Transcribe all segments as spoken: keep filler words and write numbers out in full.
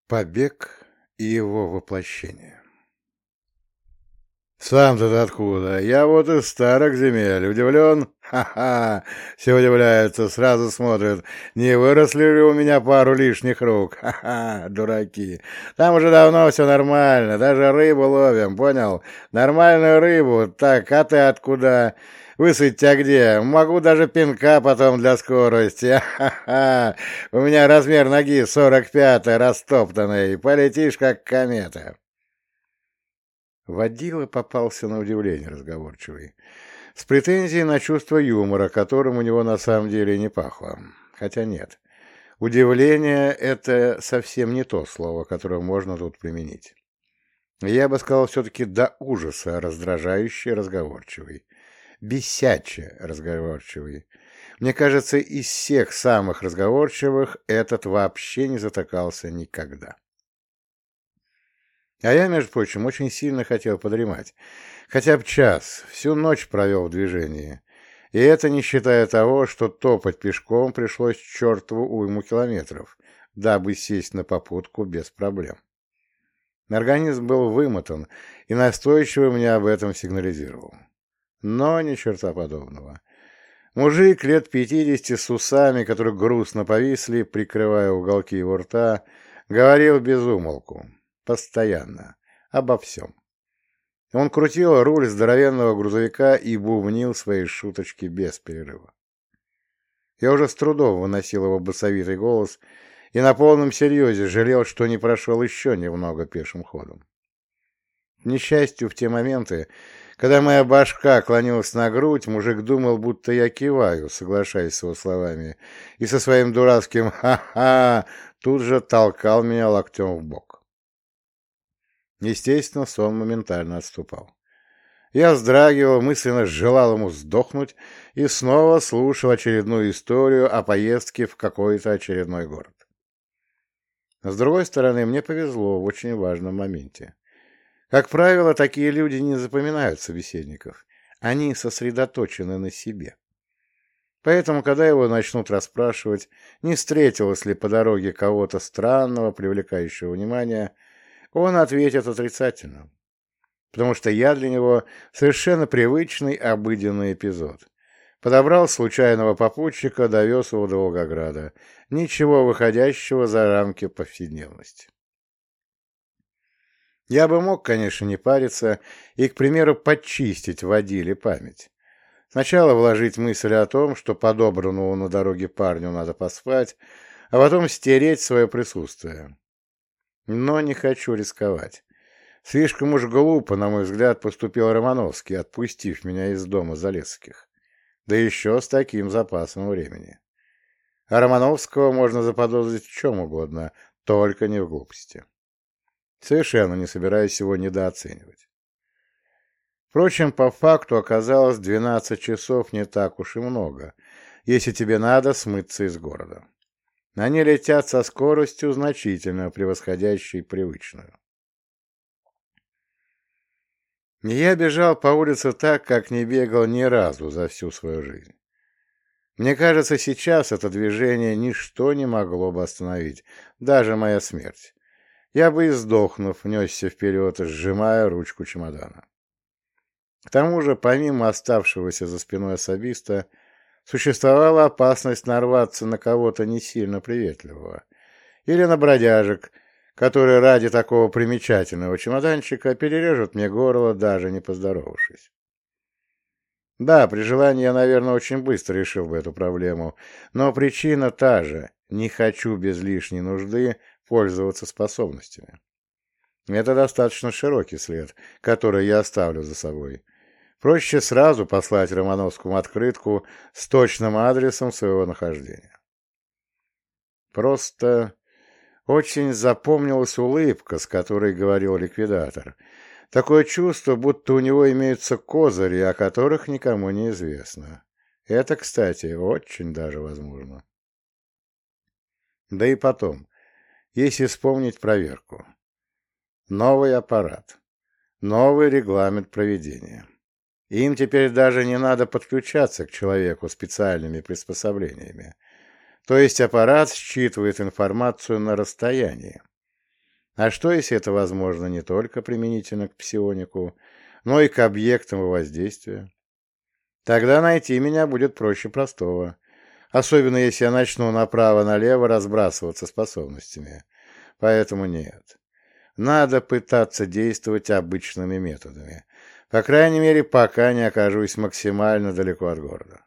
Побег и его воплощение. «Сам-то откуда? Я вот из старых земель. Удивлен? Ха-ха! Все удивляются, сразу смотрят, не выросли ли у меня пару лишних рук? Ха-ха! Дураки! Там уже давно все нормально, даже рыбу ловим, понял? Нормальную рыбу. Так, а ты откуда? Высыть-то где? Могу даже пинка потом для скорости. Ха-ха! У меня размер ноги сорок пятый, растоптанный. Полетишь, как комета». Водила попался на удивление разговорчивый, с претензией на чувство юмора, которым у него на самом деле не пахло. Хотя нет, удивление — это совсем не то слово, которое можно тут применить. Я бы сказал все-таки до ужаса раздражающий разговорчивый, бесяче разговорчивый. Мне кажется, из всех самых разговорчивых этот вообще не затыкался никогда. А я, между прочим, очень сильно хотел подремать. Хотя бы час, всю ночь провел в движении. И это не считая того, что топать пешком пришлось чертову уйму километров, дабы сесть на попутку без проблем. Организм был вымотан и настойчиво мне об этом сигнализировал. Но ни черта подобного. Мужик лет пятидесяти с усами, которые грустно повисли, прикрывая уголки его рта, говорил без умолку. Постоянно. Обо всем. Он крутил руль здоровенного грузовика и бубнил свои шуточки без перерыва. Я уже с трудом выносил его басовитый голос и на полном серьезе жалел, что не прошел еще немного пешим ходом. К несчастью, в те моменты, когда моя башка клонилась на грудь, мужик думал, будто я киваю, соглашаясь с его словами, и со своим дурацким «ха-ха» тут же толкал меня локтем в бок. Естественно, сон моментально отступал. Я вздрагивал, мысленно желал ему сдохнуть и снова слушал очередную историю о поездке в какой-то очередной город. С другой стороны, мне повезло в очень важном моменте. Как правило, такие люди не запоминают собеседников. Они сосредоточены на себе. Поэтому, когда его начнут расспрашивать, не встретилось ли по дороге кого-то странного, привлекающего внимание, он ответит отрицательно, потому что я для него совершенно привычный обыденный эпизод. Подобрал случайного попутчика, довез его до Волгограда. Ничего выходящего за рамки повседневности. Я бы мог, конечно, не париться и, к примеру, подчистить водиле память. Сначала вложить мысль о том, что подобранному на дороге парню надо поспать, а потом стереть свое присутствие. Но не хочу рисковать. Слишком уж глупо, на мой взгляд, поступил Романовский, отпустив меня из дома Залесских. Да еще с таким запасом времени. А Романовского можно заподозрить в чем угодно, только не в глупости. Совершенно не собираюсь его недооценивать. Впрочем, по факту оказалось двенадцать часов не так уж и много, если тебе надо смыться из города. Они летят со скоростью, значительно превосходящей привычную. Я бежал по улице так, как не бегал ни разу за всю свою жизнь. Мне кажется, сейчас это движение ничто не могло бы остановить, даже моя смерть. Я бы и сдохнув, несся вперед, сжимая ручку чемодана. К тому же, помимо оставшегося за спиной особиста, существовала опасность нарваться на кого-то не сильно приветливого или на бродяжек, которые ради такого примечательного чемоданчика перережут мне горло, даже не поздоровавшись. Да, при желании я, наверное, очень быстро решил бы эту проблему, но причина та же — не хочу без лишней нужды пользоваться способностями. Это достаточно широкий след, который я оставлю за собой. Проще сразу послать Романовскому открытку с точным адресом своего нахождения. Просто очень запомнилась улыбка, с которой говорил ликвидатор. Такое чувство, будто у него имеются козыри, о которых никому не известно. Это, кстати, очень даже возможно. Да и потом, если вспомнить проверку. Новый аппарат. Новый регламент проведения. Им теперь даже не надо подключаться к человеку специальными приспособлениями. То есть аппарат считывает информацию на расстоянии. А что, если это возможно не только применительно к псионику, но и к объектам его воздействия? Тогда найти меня будет проще простого, особенно если я начну направо-налево разбрасываться способностями. Поэтому нет. Надо пытаться действовать обычными методами. По крайней мере, пока не окажусь максимально далеко от города.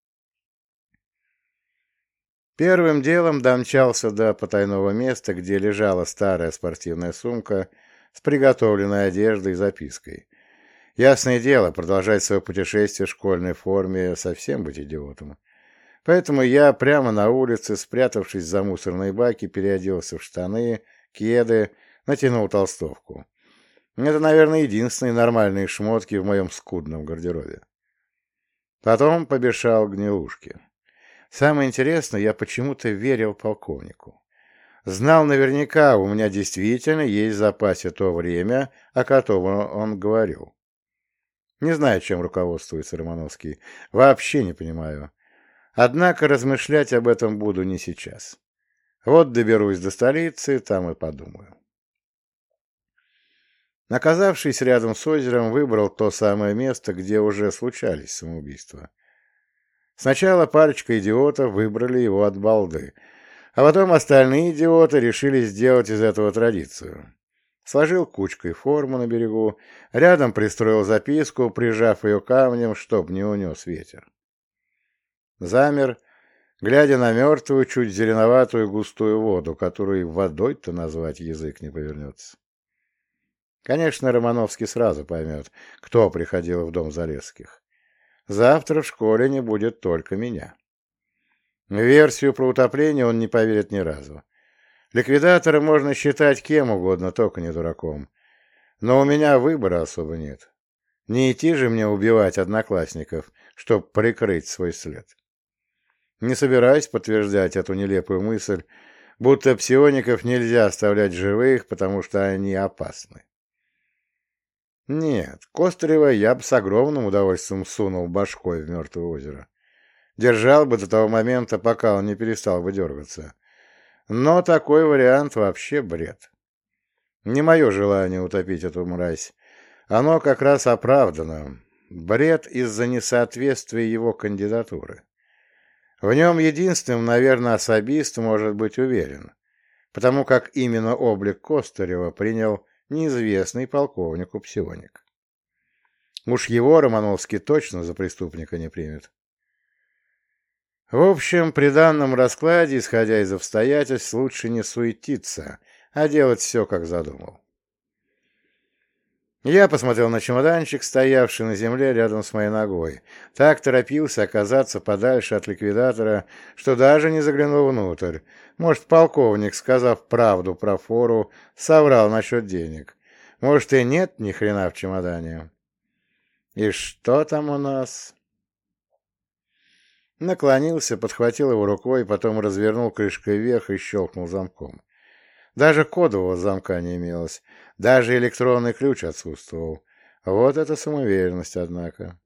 Первым делом домчался до потайного места, где лежала старая спортивная сумка с приготовленной одеждой и запиской. Ясное дело, продолжать свое путешествие в школьной форме — совсем быть идиотом. Поэтому я прямо на улице, спрятавшись за мусорные баки, переоделся в штаны, кеды, натянул толстовку. Это, наверное, единственные нормальные шмотки в моем скудном гардеробе. Потом побежал к гнилушке. Самое интересное, я почему-то верил полковнику. Знал наверняка, у меня действительно есть в запасе то время, о котором он говорил. Не знаю, чем руководствуется Романовский. Вообще не понимаю. Однако размышлять об этом буду не сейчас. Вот доберусь до столицы, там и подумаю. Оказавшись рядом с озером, выбрал то самое место, где уже случались самоубийства. Сначала парочка идиотов выбрали его от балды, а потом остальные идиоты решили сделать из этого традицию. Сложил кучкой форму на берегу, рядом пристроил записку, прижав ее камнем, чтоб не унес ветер. Замер, глядя на мертвую, чуть зеленоватую густую воду, которую водой-то назвать язык не повернется. Конечно, Романовский сразу поймет, кто приходил в дом Залесских. Завтра в школе не будет только меня. В версию про утопление он не поверит ни разу. Ликвидатора можно считать кем угодно, только не дураком. Но у меня выбора особо нет. Не идти же мне убивать одноклассников, чтобы прикрыть свой след. Не собираюсь подтверждать эту нелепую мысль, будто псиоников нельзя оставлять живых, потому что они опасны. Нет, Костырева я бы с огромным удовольствием сунул башкой в мертвое озеро. Держал бы до того момента, пока он не перестал бы дергаться. Но такой вариант вообще бред. Не мое желание утопить эту мразь. Оно как раз оправдано. Бред из-за несоответствия его кандидатуры. В нем единственным, наверное, особист может быть уверен, потому как именно облик Костырева принял неизвестный полковнику псионик. Уж его Романовский точно за преступника не примет. В общем, при данном раскладе, исходя из обстоятельств, лучше не суетиться, а делать все, как задумал. Я посмотрел на чемоданчик, стоявший на земле рядом с моей ногой. Так торопился оказаться подальше от ликвидатора, что даже не заглянул внутрь. Может, полковник, сказав правду про фору, соврал насчет денег. Может, и нет ни хрена в чемодане. И что там у нас? Наклонился, подхватил его рукой, потом развернул крышкой вверх и щелкнул замком. Даже кодового замка не имелось, даже электронный ключ отсутствовал. Вот это самоуверенность, однако.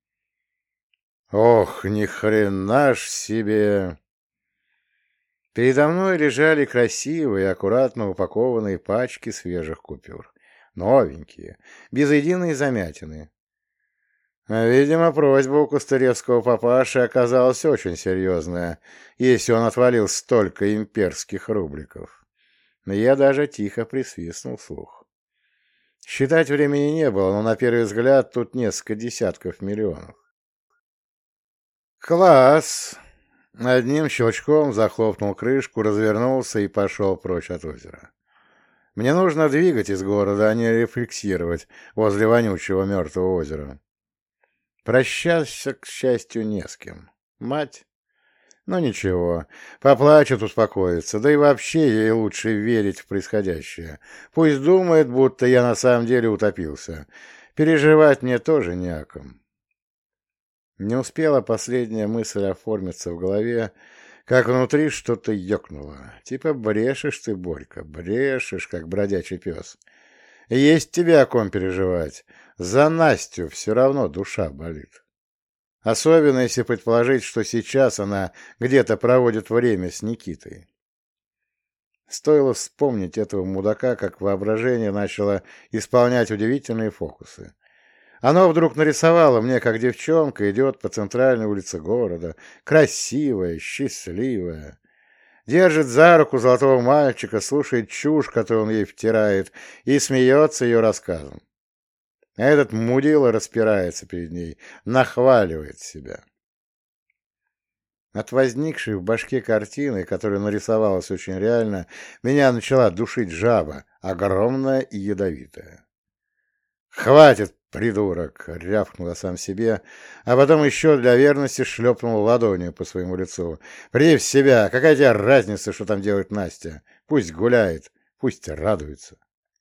Ох, ни хрена ж себе! Передо мной лежали красивые, аккуратно упакованные пачки свежих купюр. Новенькие, без единой замятины. Видимо, просьба у Кустыревского папаши оказалась очень серьезная, если он отвалил столько имперских рубликов. Я даже тихо присвистнул вслух. Считать времени не было, но на первый взгляд тут несколько десятков миллионов. Класс! Одним щелчком захлопнул крышку, развернулся и пошел прочь от озера. Мне нужно двигать из города, а не рефлексировать возле вонючего мертвого озера. Прощаться, к счастью, не с кем. Мать? Ну ничего, поплачет, успокоится, да и вообще ей лучше верить в происходящее. Пусть думает, будто я на самом деле утопился. Переживать мне тоже не о ком. Не успела последняя мысль оформиться в голове, как внутри что-то ёкнуло. Типа брешешь ты, Борька, брешешь, как бродячий пес. Есть тебе о ком переживать. За Настю все равно душа болит. Особенно, если предположить, что сейчас она где-то проводит время с Никитой. Стоило вспомнить этого мудака, как воображение начало исполнять удивительные фокусы. Оно вдруг нарисовало мне, как девчонка идет по центральной улице города, красивая, счастливая, держит за руку золотого мальчика, слушает чушь, которую он ей втирает, и смеется ее рассказом. А этот мудила распирается перед ней, нахваливает себя. От возникшей в башке картины, которая нарисовалась очень реально, меня начала душить жаба, огромная и ядовитая. «Хватит, придурок!» — рявкнул я сам себе, а потом еще для верности шлепнул ладонью по своему лицу. «Приди в себя! Какая тебе разница, что там делает Настя? Пусть гуляет, пусть радуется!»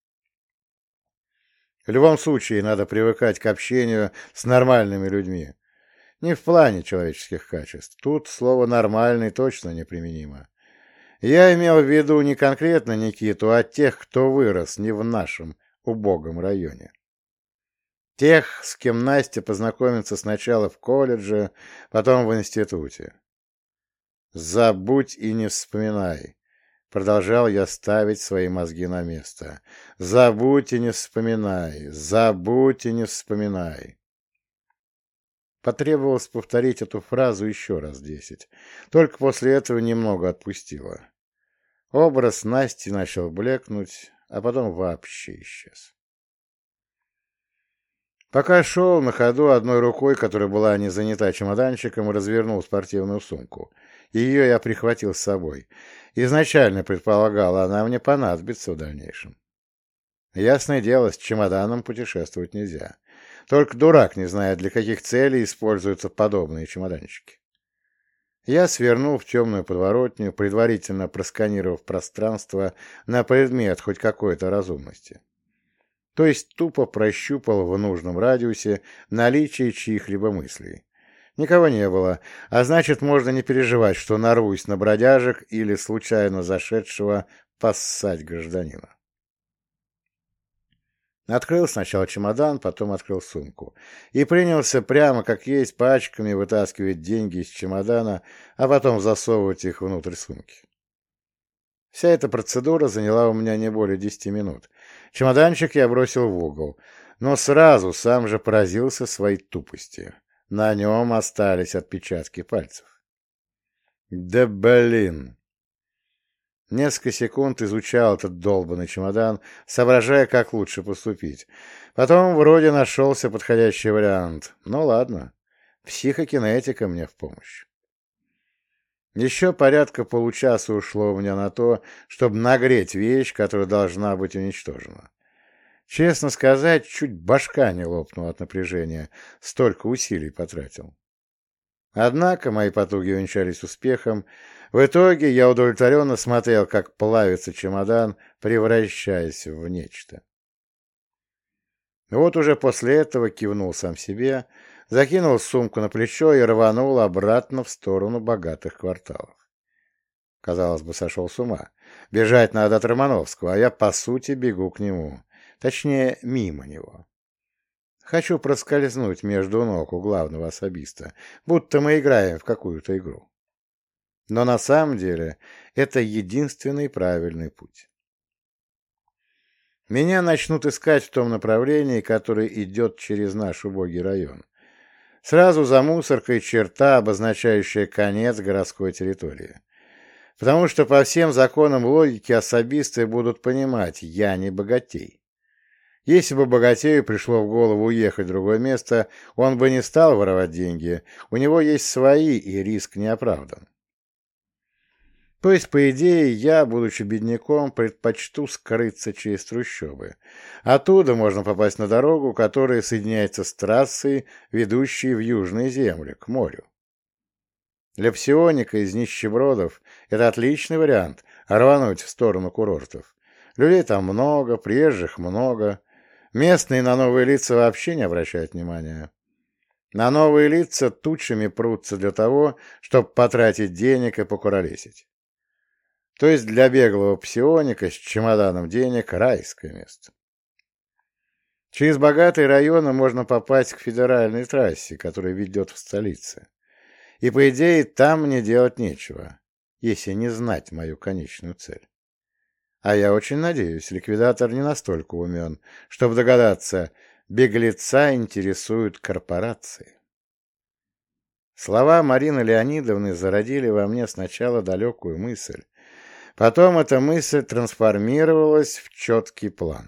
В любом случае надо привыкать к общению с нормальными людьми. Не в плане человеческих качеств. Тут слово «нормальный» точно неприменимо. Я имел в виду не конкретно Никиту, а тех, кто вырос не в нашем убогом районе. Тех, с кем Настя познакомится сначала в колледже, потом в институте. «Забудь и не вспоминай», — продолжал я ставить свои мозги на место. «Забудь и не вспоминай, забудь и не вспоминай». Потребовалось повторить эту фразу еще раз десять. Только после этого немного отпустило. Образ Насти начал блекнуть, а потом вообще исчез. Пока шел, на ходу одной рукой, которая была не занята чемоданчиком, развернул спортивную сумку. Ее я прихватил с собой. Изначально предполагал, она мне понадобится в дальнейшем. Ясное дело, с чемоданом путешествовать нельзя. Только дурак не знает, для каких целей используются подобные чемоданчики. Я свернул в темную подворотню, предварительно просканировав пространство на предмет хоть какой-то разумности. То есть тупо прощупал в нужном радиусе наличие чьих-либо мыслей. Никого не было, а значит, можно не переживать, что нарвусь на бродяжек или случайно зашедшего поссать гражданина. Открыл сначала чемодан, потом открыл сумку. И принялся прямо как есть пачками вытаскивать деньги из чемодана, а потом засовывать их внутрь сумки. Вся эта процедура заняла у меня не более десяти минут. Чемоданчик я бросил в угол, но сразу сам же поразился своей тупости. На нем остались отпечатки пальцев. Да блин! Несколько секунд изучал этот долбанный чемодан, соображая, как лучше поступить. Потом вроде нашелся подходящий вариант. Ну ладно, психокинетика мне в помощь. Еще порядка получаса ушло у меня на то, чтобы нагреть вещь, которая должна быть уничтожена. Честно сказать, чуть башка не лопнула от напряжения, столько усилий потратил. Однако мои потуги увенчались успехом. В итоге я удовлетворенно смотрел, как плавится чемодан, превращаясь в нечто. Вот уже после этого кивнул сам себе, закинул сумку на плечо и рванул обратно в сторону богатых кварталов. Казалось бы, сошел с ума. Бежать надо от Романовского, а я, по сути, бегу к нему. Точнее, мимо него. Хочу проскользнуть между ног у главного особиста, будто мы играем в какую-то игру. Но на самом деле это единственный правильный путь. Меня начнут искать в том направлении, которое идет через наш убогий район. Сразу за мусоркой черта, обозначающая конец городской территории. Потому что по всем законам логики особисты будут понимать, я не богатей. Если бы богатею пришло в голову уехать в другое место, он бы не стал воровать деньги, у него есть свои, и риск не оправдан. То есть, по идее, я, будучи бедняком, предпочту скрыться через трущобы. Оттуда можно попасть на дорогу, которая соединяется с трассой, ведущей в южные земли, к морю. Для псионика из нищебродов это отличный вариант — рвануть в сторону курортов. Людей там много, приезжих много. Местные на новые лица вообще не обращают внимания. На новые лица тучами прутся для того, чтобы потратить денег и покуролесить. То есть для беглого псионика с чемоданом денег райское место. Через богатые районы можно попасть к федеральной трассе, которая ведет в столице. И, по идее, там мне делать нечего, если не знать мою конечную цель. А я очень надеюсь, ликвидатор не настолько умен, чтобы догадаться, беглеца интересуют корпорации. Слова Марины Леонидовны зародили во мне сначала далекую мысль, потом эта мысль трансформировалась в четкий план.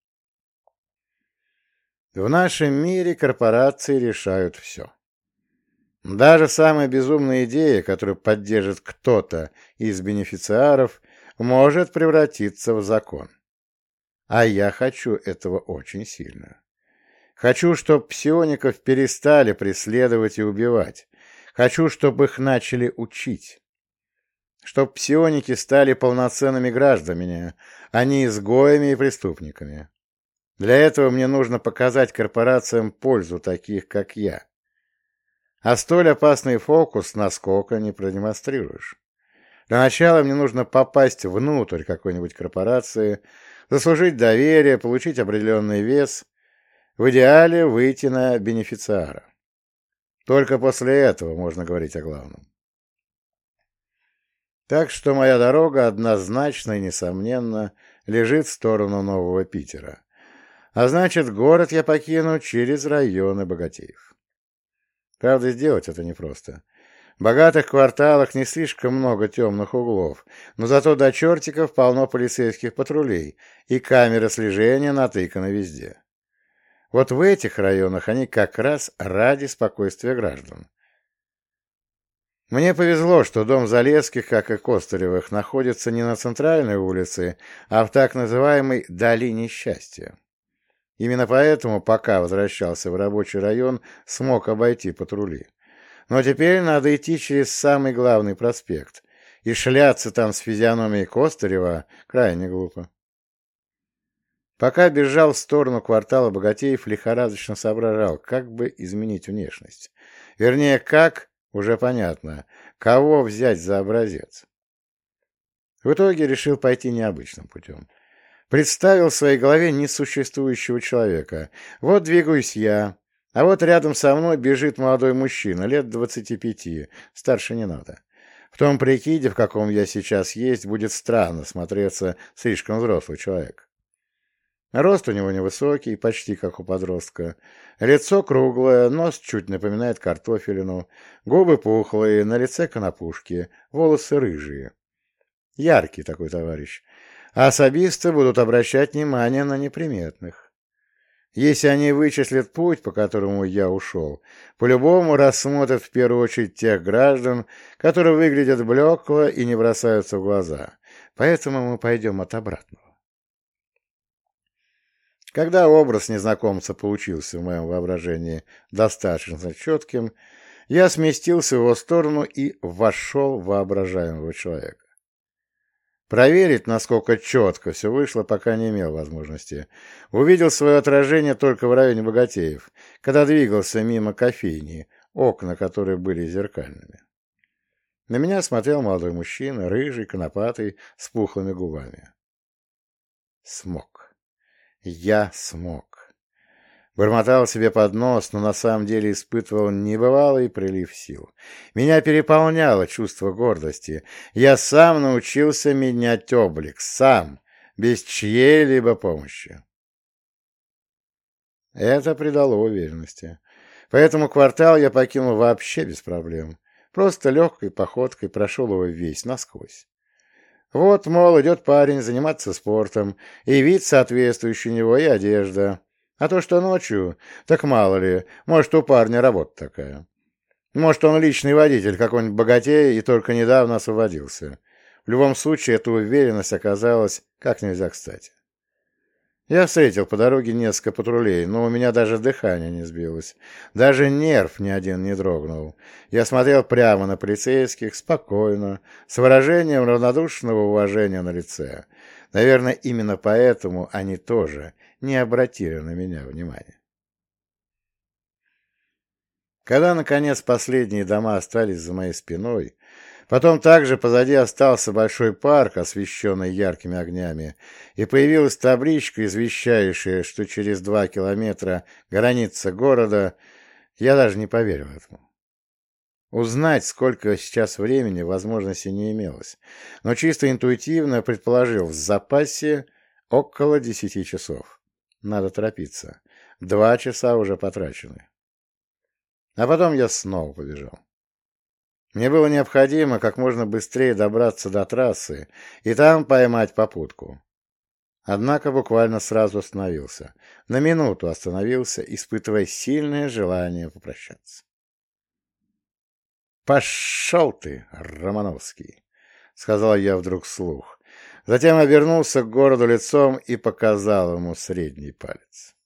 В нашем мире корпорации решают все. Даже самая безумная идея, которую поддержит кто-то из бенефициаров, может превратиться в закон. А я хочу этого очень сильно. Хочу, чтобы псиоников перестали преследовать и убивать. Хочу, чтобы их начали учить. Чтобы псионики стали полноценными гражданами, а не изгоями и преступниками. Для этого мне нужно показать корпорациям пользу таких, как я. А столь опасный фокус насколько не продемонстрируешь. Для начала мне нужно попасть внутрь какой-нибудь корпорации, заслужить доверие, получить определенный вес, в идеале выйти на бенефициара. Только после этого можно говорить о главном. Так что моя дорога однозначно и несомненно лежит в сторону Нового Питера. А значит, город я покину через районы богатеев. Правда, сделать это непросто. В богатых кварталах не слишком много темных углов, но зато до чертиков полно полицейских патрулей, и камеры слежения натыканы везде. Вот в этих районах они как раз ради спокойствия граждан. Мне повезло, что дом Залесских, как и Костыревых, находится не на центральной улице, а в так называемой «долине счастья». Именно поэтому, пока возвращался в рабочий район, смог обойти патрули. Но теперь надо идти через самый главный проспект, и шляться там с физиономией Костырева крайне глупо. Пока бежал в сторону квартала богатеев, лихорадочно соображал, как бы изменить внешность. Вернее, как, уже понятно, кого взять за образец. В итоге решил пойти необычным путем. Представил в своей голове несуществующего человека. Вот двигаюсь я, а вот рядом со мной бежит молодой мужчина, лет двадцати пяти, старше не надо. В том прикиде, в каком я сейчас есть, будет странно смотреться слишком взрослый человек. Рост у него невысокий, почти как у подростка. Лицо круглое, нос чуть напоминает картофелину, губы пухлые, на лице конопушки, волосы рыжие. Яркий такой товарищ. А особисты будут обращать внимание на неприметных. Если они вычислят путь, по которому я ушел, по-любому рассмотрят в первую очередь тех граждан, которые выглядят блекло и не бросаются в глаза. Поэтому мы пойдем от обратного. Когда образ незнакомца получился в моем воображении достаточно четким, я сместился в его сторону и вошел в воображаемого человека. Проверить, насколько четко все вышло, пока не имел возможности. Увидел свое отражение только в районе богатеев, когда двигался мимо кофейни, окна которой были зеркальными. На меня смотрел молодой мужчина, рыжий, конопатый, с пухлыми губами. Смог. Я смог. Бормотал себе под нос, но на самом деле испытывал небывалый прилив сил. Меня переполняло чувство гордости. Я сам научился менять облик, сам, без чьей-либо помощи. Это придало уверенности. Поэтому квартал я покинул вообще без проблем. Просто легкой походкой прошел его весь насквозь. Вот, мол, идет парень заниматься спортом, и вид соответствующий него, и одежда. А то, что ночью, так мало ли, может, у парня работа такая. Может, он личный водитель какой-нибудь богатей и только недавно освободился. В любом случае, эта уверенность оказалась как нельзя кстати. Я встретил по дороге несколько патрулей, но у меня даже дыхание не сбилось. Даже нерв ни один не дрогнул. Я смотрел прямо на полицейских, спокойно, с выражением равнодушного уважения на лице. Наверное, именно поэтому они тоже не обратили на меня внимания. Когда, наконец, последние дома остались за моей спиной, потом также позади остался большой парк, освещенный яркими огнями, и появилась табличка, извещающая, что через два километра граница города, я даже не поверил этому. Узнать, сколько сейчас времени, возможности не имелось, но чисто интуитивно предположил в запасе около десяти часов. Надо торопиться. Два часа уже потрачены. А потом я снова побежал. Мне было необходимо как можно быстрее добраться до трассы и там поймать попутку. Однако буквально сразу остановился. На минуту остановился, испытывая сильное желание попрощаться. «Пошел ты, Романовский!» — сказал я вдруг вслух. Затем обернулся к городу лицом и показал ему средний палец.